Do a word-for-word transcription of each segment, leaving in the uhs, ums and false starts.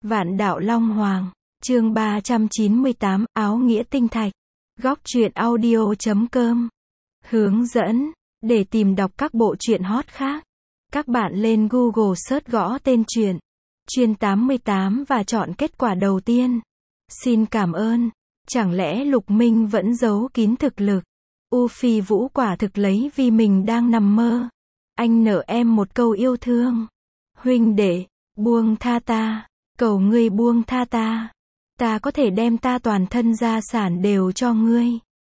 Vạn đạo Long Hoàng, chương ba trăm chín mươi tám, áo nghĩa tinh thạch. Góc truyện audio chấm com. Hướng dẫn, để tìm đọc các bộ truyện hot khác, các bạn lên Google search gõ tên truyện, Truyện tám mươi tám và chọn kết quả đầu tiên. Xin cảm ơn. Chẳng lẽ Lục Minh vẫn giấu kín thực lực? U Phi Vũ quả thực lấy vì mình đang nằm mơ. Anh nợ em một câu yêu thương. Huynh đệ, buông tha ta. Cầu ngươi buông tha ta. Ta có thể đem ta toàn thân gia sản đều cho ngươi.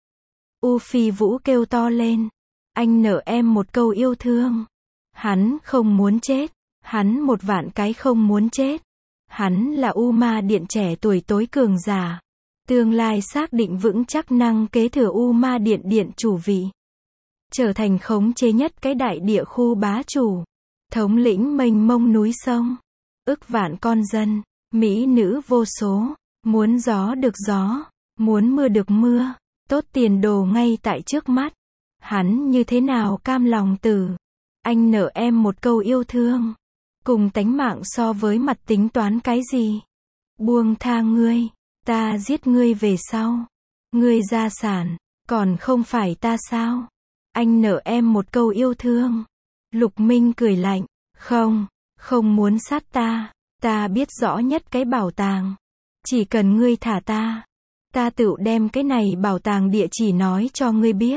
U Phi Vũ kêu to lên. Anh nợ em một câu yêu thương. Hắn không muốn chết. Hắn một vạn cái không muốn chết. Hắn là U Ma Điện trẻ tuổi tối cường giả. Tương lai xác định vững chắc năng kế thừa U Ma Điện điện chủ vị. Trở thành khống chế nhất cái đại địa khu bá chủ. Thống lĩnh mênh mông núi sông. Ức vạn con dân. Mỹ nữ vô số. Muốn gió được gió. Muốn mưa được mưa. Tốt tiền đồ ngay tại trước mắt. Hắn như thế nào cam lòng từ. Anh nợ em một câu yêu thương. Cùng tánh mạng so với mặt tính toán cái gì. Buông tha ngươi. Ta giết ngươi về sau. Ngươi gia sản. Còn không phải ta sao? Anh nợ em một câu yêu thương. Lục Minh cười lạnh. Không. Không muốn sát ta. Ta biết rõ nhất cái bảo tàng. Chỉ cần ngươi thả ta. Ta tự đem cái này bảo tàng địa chỉ nói cho ngươi biết.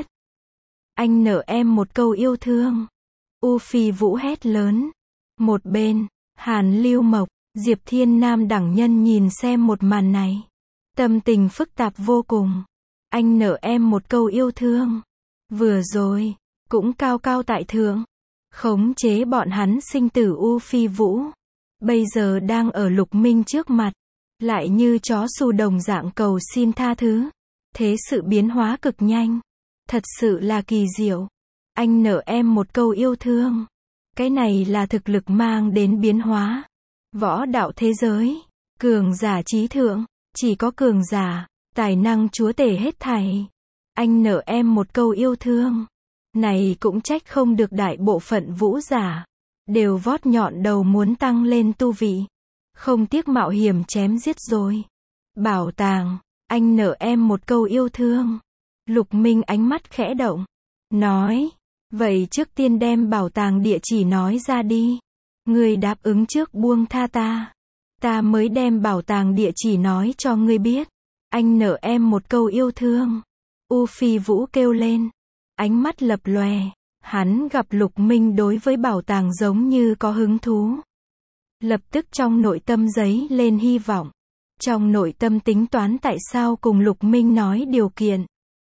Anh nợ em một câu yêu thương. U Phi Vũ hét lớn. Một bên, Hàn Lưu Mộc, Diệp Thiên Nam đẳng nhân nhìn xem một màn này. Tâm tình phức tạp vô cùng. Anh nợ em một câu yêu thương. Vừa rồi, cũng cao cao tại thượng. Khống chế bọn hắn sinh tử U Phi Vũ. Bây giờ đang ở Lục Minh trước mặt. Lại như chó xù đồng dạng cầu xin tha thứ. Thế sự biến hóa cực nhanh. Thật sự là kỳ diệu. Anh nợ em một câu yêu thương. Cái này là thực lực mang đến biến hóa. Võ đạo thế giới. Cường giả trí thượng. Chỉ có cường giả. Tài năng chúa tể hết thảy. Anh nợ em một câu yêu thương. Này cũng trách không được đại bộ phận vũ giả. Đều vót nhọn đầu muốn tăng lên tu vị. Không tiếc mạo hiểm chém giết rồi. Bảo tàng. Anh nợ em một câu yêu thương. Lục Minh ánh mắt khẽ động. Nói. Vậy trước tiên đem bảo tàng địa chỉ nói ra đi. Ngươi đáp ứng trước buông tha ta. Ta mới đem bảo tàng địa chỉ nói cho ngươi biết. Anh nợ em một câu yêu thương. U Phi Vũ kêu lên. Ánh mắt lập lòe. Hắn gặp Lục Minh đối với bảo tàng giống như có hứng thú. Lập tức trong nội tâm giấy lên hy vọng. Trong nội tâm tính toán tại sao cùng Lục Minh nói điều kiện.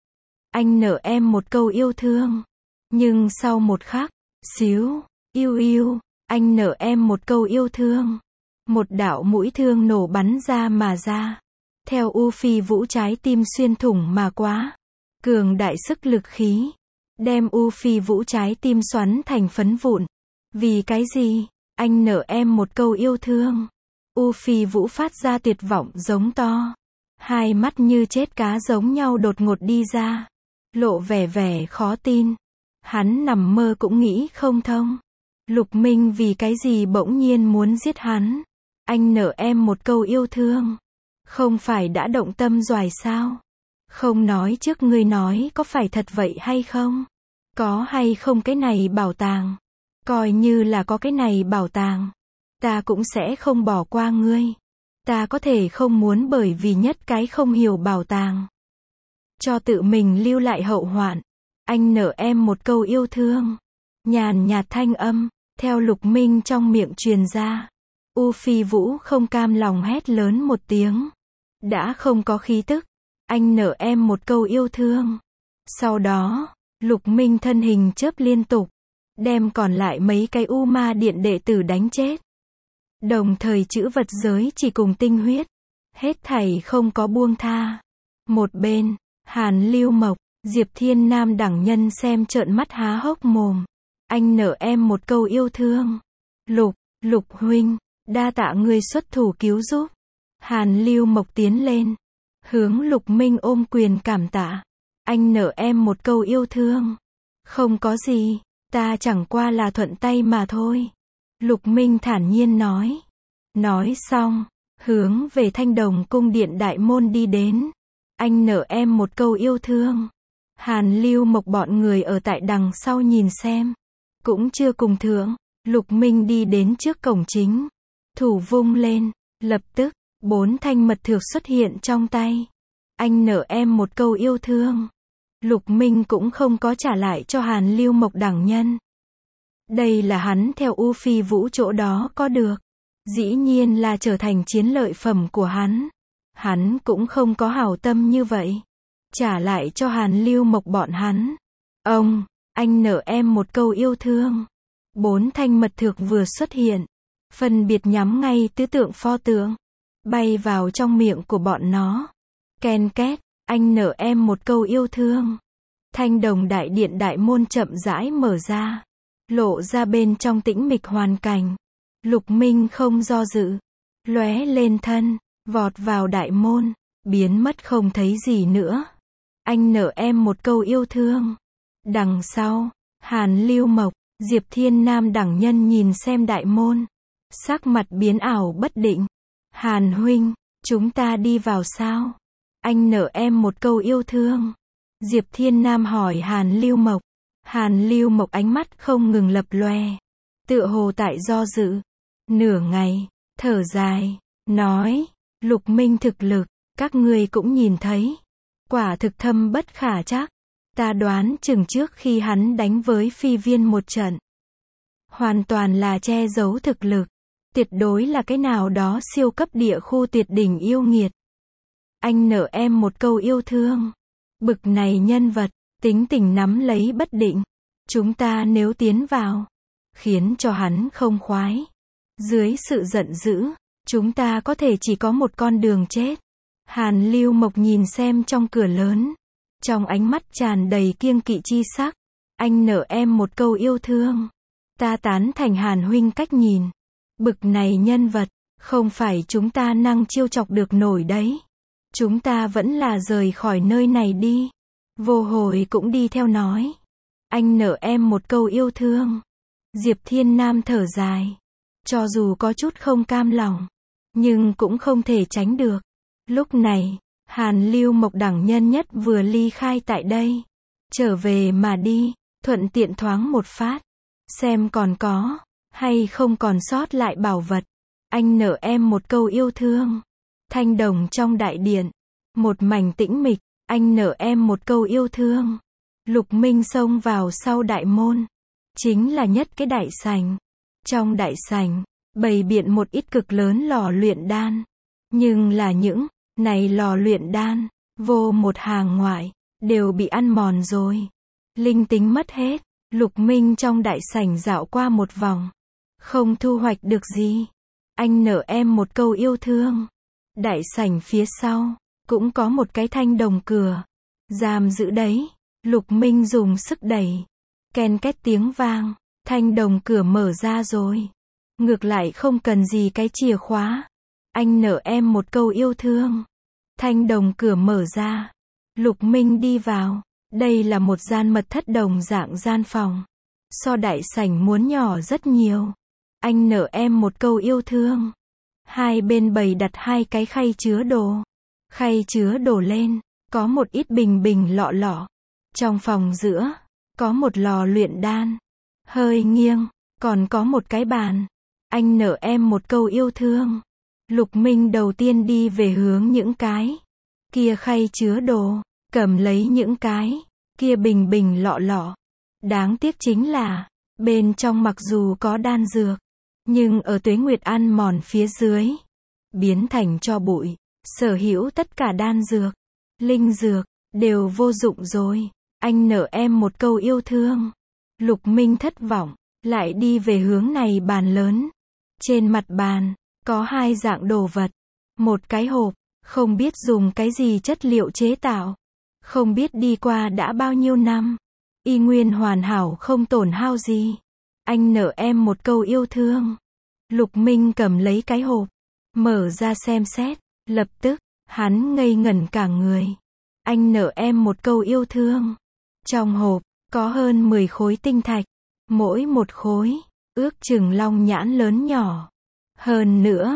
Anh nợ em một câu yêu thương. Nhưng sau một khắc, xíu, yêu yêu, anh nợ em một câu yêu thương. Một đạo mũi thương nổ bắn ra mà ra. Theo U Phi Vũ trái tim xuyên thủng mà quá. Cường đại sức lực khí. Đem U Phi Vũ trái tim xoắn thành phấn vụn. Vì cái gì? Anh nợ em một câu yêu thương. U Phi Vũ phát ra tuyệt vọng giống to. Hai mắt như chết cá giống nhau đột ngột đi ra. Lộ vẻ vẻ khó tin. Hắn nằm mơ cũng nghĩ không thông. Lục Minh vì cái gì bỗng nhiên muốn giết hắn. Anh nợ em một câu yêu thương. Không phải đã động tâm doài sao? Không nói trước ngươi nói có phải thật vậy hay không? Có hay không cái này bảo tàng? Coi như là có cái này bảo tàng. Ta cũng sẽ không bỏ qua ngươi. Ta có thể không muốn bởi vì nhất cái không hiểu bảo tàng. Cho tự mình lưu lại hậu hoạn. Anh nợ em một câu yêu thương. Nhàn nhạt thanh âm. Theo Lục Minh trong miệng truyền ra. U Phi Vũ không cam lòng hét lớn một tiếng. Đã không có khí tức. Anh nợ em một câu yêu thương. Sau đó, Lục Minh thân hình chớp liên tục. Đem còn lại mấy cái U Ma Điện đệ tử đánh chết. Đồng thời chữ vật giới chỉ cùng tinh huyết. Hết thảy không có buông tha. Một bên, Hàn Lưu Mộc, Diệp Thiên Nam đẳng nhân xem trợn mắt há hốc mồm. Anh nợ em một câu yêu thương. Lục, Lục huynh, đa tạ ngươi xuất thủ cứu giúp. Hàn Lưu Mộc tiến lên. Hướng Lục Minh ôm quyền cảm tạ. Anh nợ em một câu yêu thương. Không có gì, ta chẳng qua là thuận tay mà thôi. Lục Minh thản nhiên nói. Nói xong, hướng về Thanh Đồng cung điện đại môn đi đến. Anh nợ em một câu yêu thương. Hàn Lưu Mộc bọn người ở tại đằng sau nhìn xem. Cũng chưa cùng thượng. Lục Minh đi đến trước cổng chính. Thủ vung lên. Lập tức, bốn thanh mật thược xuất hiện trong tay. Anh nợ em một câu yêu thương. Lục Minh cũng không có trả lại cho Hàn Lưu Mộc đẳng nhân. Đây là hắn theo U Phi Vũ chỗ đó có được. Dĩ nhiên là trở thành chiến lợi phẩm của hắn. Hắn cũng không có hảo tâm như vậy. Trả lại cho Hàn Lưu Mộc bọn hắn. Ông, anh nợ em một câu yêu thương. Bốn thanh mật thược vừa xuất hiện. Phân biệt nhắm ngay tứ tượng pho tượng. Bay vào trong miệng của bọn nó. Ken két, anh nợ em một câu yêu thương. Thanh Đồng đại điện đại môn chậm rãi mở ra. Lộ ra bên trong tĩnh mịch hoàn cảnh. Lục Minh không do dự. Lóe lên thân, vọt vào đại môn, biến mất không thấy gì nữa. Anh nợ em một câu yêu thương. Đằng sau, Hàn Lưu Mộc, Diệp Thiên Nam đẳng nhân nhìn xem đại môn. Sắc mặt biến ảo bất định. Hàn huynh, chúng ta đi vào sao? Anh nợ em một câu yêu thương. Diệp Thiên Nam hỏi Hàn Lưu Mộc. Hàn Lưu Mộc ánh mắt không ngừng lập lòe. Tựa hồ tại do dự. Nửa ngày, thở dài, nói, Lục Minh thực lực, các ngươi cũng nhìn thấy. Quả thực thâm bất khả trắc. Ta đoán chừng trước khi hắn đánh với phi viên một trận. Hoàn toàn là che giấu thực lực. Tuyệt đối là cái nào đó siêu cấp địa khu tuyệt đỉnh yêu nghiệt. Anh nợ em một câu yêu thương. Bực này nhân vật, tính tình nắm lấy bất định. Chúng ta nếu tiến vào, khiến cho hắn không khoái. Dưới sự giận dữ, chúng ta có thể chỉ có một con đường chết. Hàn Lưu Mộc nhìn xem trong cửa lớn. Trong ánh mắt tràn đầy kiêng kỵ chi sắc. Anh nợ em một câu yêu thương. Ta tán thành Hàn huynh cách nhìn. Bực này nhân vật, không phải chúng ta năng chiêu chọc được nổi đấy. Chúng ta vẫn là rời khỏi nơi này đi. Vô Hồi cũng đi theo nói. Anh nợ em một câu yêu thương. Diệp Thiên Nam thở dài. Cho dù có chút không cam lòng, nhưng cũng không thể tránh được. Lúc này, Hàn Lưu Mộc đẳng nhân nhất vừa ly khai tại đây. Trở về mà đi, thuận tiện thoáng một phát. Xem còn có, hay không còn sót lại bảo vật. Anh nợ em một câu yêu thương. Thanh Đồng trong đại điện. Một mảnh tĩnh mịch, anh nợ em một câu yêu thương. Lục Minh xông vào sau đại môn. Chính là nhất cái đại sảnh. Trong đại sảnh, bày biện một ít cực lớn lò luyện đan. Nhưng là những này lò luyện đan, vô một hàng ngoại, đều bị ăn mòn rồi. Linh tính mất hết. Lục Minh trong đại sảnh dạo qua một vòng. Không thu hoạch được gì. Anh nợ em một câu yêu thương. Đại sảnh phía sau, cũng có một cái thanh đồng cửa. Giam giữ đấy. Lục Minh dùng sức đẩy. Ken két tiếng vang. Thanh đồng cửa mở ra rồi. Ngược lại không cần gì cái chìa khóa. Anh nợ em một câu yêu thương. Thanh đồng cửa mở ra. Lục Minh đi vào. Đây là một gian mật thất đồng dạng gian phòng. So đại sảnh muốn nhỏ rất nhiều. Anh nợ em một câu yêu thương. Hai bên bày đặt hai cái khay chứa đồ. Khay chứa đồ lên, có một ít bình bình lọ lọ. Trong phòng giữa, có một lò luyện đan. Hơi nghiêng, còn có một cái bàn. Anh nợ em một câu yêu thương. Lục Minh đầu tiên đi về hướng những cái kia khay chứa đồ, cầm lấy những cái kia bình bình lọ lọ. Đáng tiếc chính là, bên trong mặc dù có đan dược, nhưng ở tuế nguyệt ăn mòn phía dưới, biến thành cho bụi. Sở hữu tất cả đan dược, linh dược, đều vô dụng rồi. Anh nợ em một câu yêu thương. Lục Minh thất vọng, lại đi về hướng này bàn lớn. Trên mặt bàn, có hai dạng đồ vật. Một cái hộp, không biết dùng cái gì chất liệu chế tạo. Không biết đi qua đã bao nhiêu năm. Y nguyên hoàn hảo không tổn hao gì. Anh nợ em một câu yêu thương. Lục Minh cầm lấy cái hộp, mở ra xem xét. Lập tức, hắn ngây ngẩn cả người. Anh nợ em một câu yêu thương. Trong hộp, có hơn mười khối tinh thạch. Mỗi một khối, ước chừng long nhãn lớn nhỏ. Hơn nữa,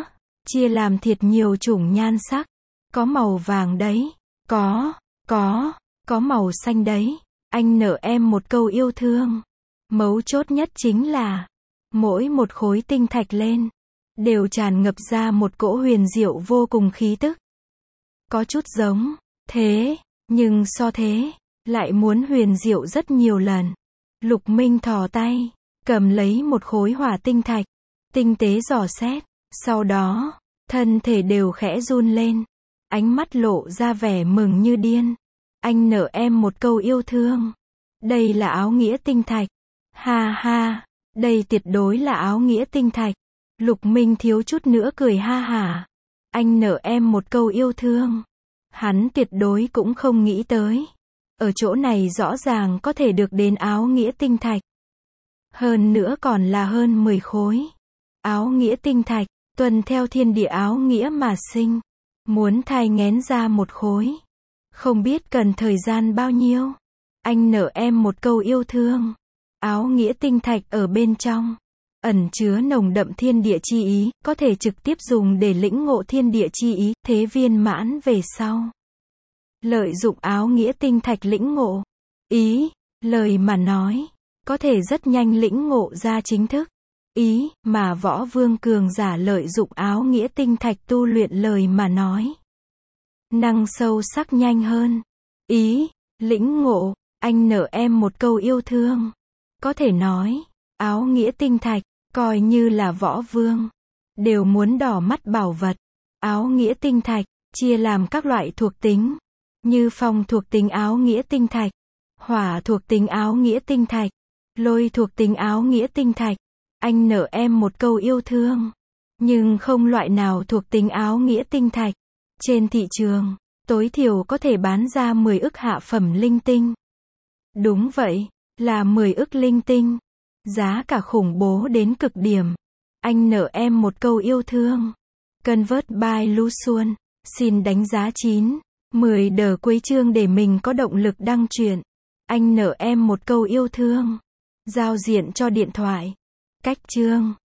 chia làm thiệt nhiều chủng nhan sắc. Có màu vàng đấy. Có, có, có màu xanh đấy. Anh nợ em một câu yêu thương. Mấu chốt nhất chính là, mỗi một khối tinh thạch lên, đều tràn ngập ra một cỗ huyền diệu vô cùng khí tức. Có chút giống, thế, nhưng so thế, lại muốn huyền diệu rất nhiều lần. Lục Minh thò tay, cầm lấy một khối hỏa tinh thạch, tinh tế dò xét, sau đó, thân thể đều khẽ run lên, ánh mắt lộ ra vẻ mừng như điên. Anh nợ em một câu yêu thương. Đây là áo nghĩa tinh thạch. Ha ha, đây tuyệt đối là áo nghĩa tinh thạch. Lục Minh thiếu chút nữa cười ha hả. Anh nợ em một câu yêu thương. Hắn tuyệt đối cũng không nghĩ tới. Ở chỗ này rõ ràng có thể được đến áo nghĩa tinh thạch. Hơn nữa còn là hơn mười khối. Áo nghĩa tinh thạch, tuần theo thiên địa áo nghĩa mà sinh. Muốn thai nghén ra một khối. Không biết cần thời gian bao nhiêu. Anh nợ em một câu yêu thương. Áo nghĩa tinh thạch ở bên trong, ẩn chứa nồng đậm thiên địa chi ý, có thể trực tiếp dùng để lĩnh ngộ thiên địa chi ý, thế viên mãn về sau. Lợi dụng áo nghĩa tinh thạch lĩnh ngộ ý, lời mà nói, có thể rất nhanh lĩnh ngộ ra chính thức. Ý, mà võ vương cường giả lợi dụng áo nghĩa tinh thạch tu luyện lời mà nói. Năng sâu sắc nhanh hơn. Ý, lĩnh ngộ, anh nợ em một câu yêu thương. Có thể nói, áo nghĩa tinh thạch, coi như là võ vương, đều muốn đỏ mắt bảo vật. Áo nghĩa tinh thạch, chia làm các loại thuộc tính, như phong thuộc tính áo nghĩa tinh thạch, hỏa thuộc tính áo nghĩa tinh thạch, lôi thuộc tính áo nghĩa tinh thạch. Anh nợ em một câu yêu thương, nhưng không loại nào thuộc tính áo nghĩa tinh thạch. Trên thị trường, tối thiểu có thể bán ra mười ức hạ phẩm linh tinh. Đúng vậy, là mười ức linh tinh. Giá cả khủng bố đến cực điểm. Anh nợ em một câu yêu thương. Convert by Luxuan. Xin đánh giá chín, mười đờ cuối chương để mình có động lực đăng truyện. Anh nợ em một câu yêu thương. Giao diện cho điện thoại. Cách chương.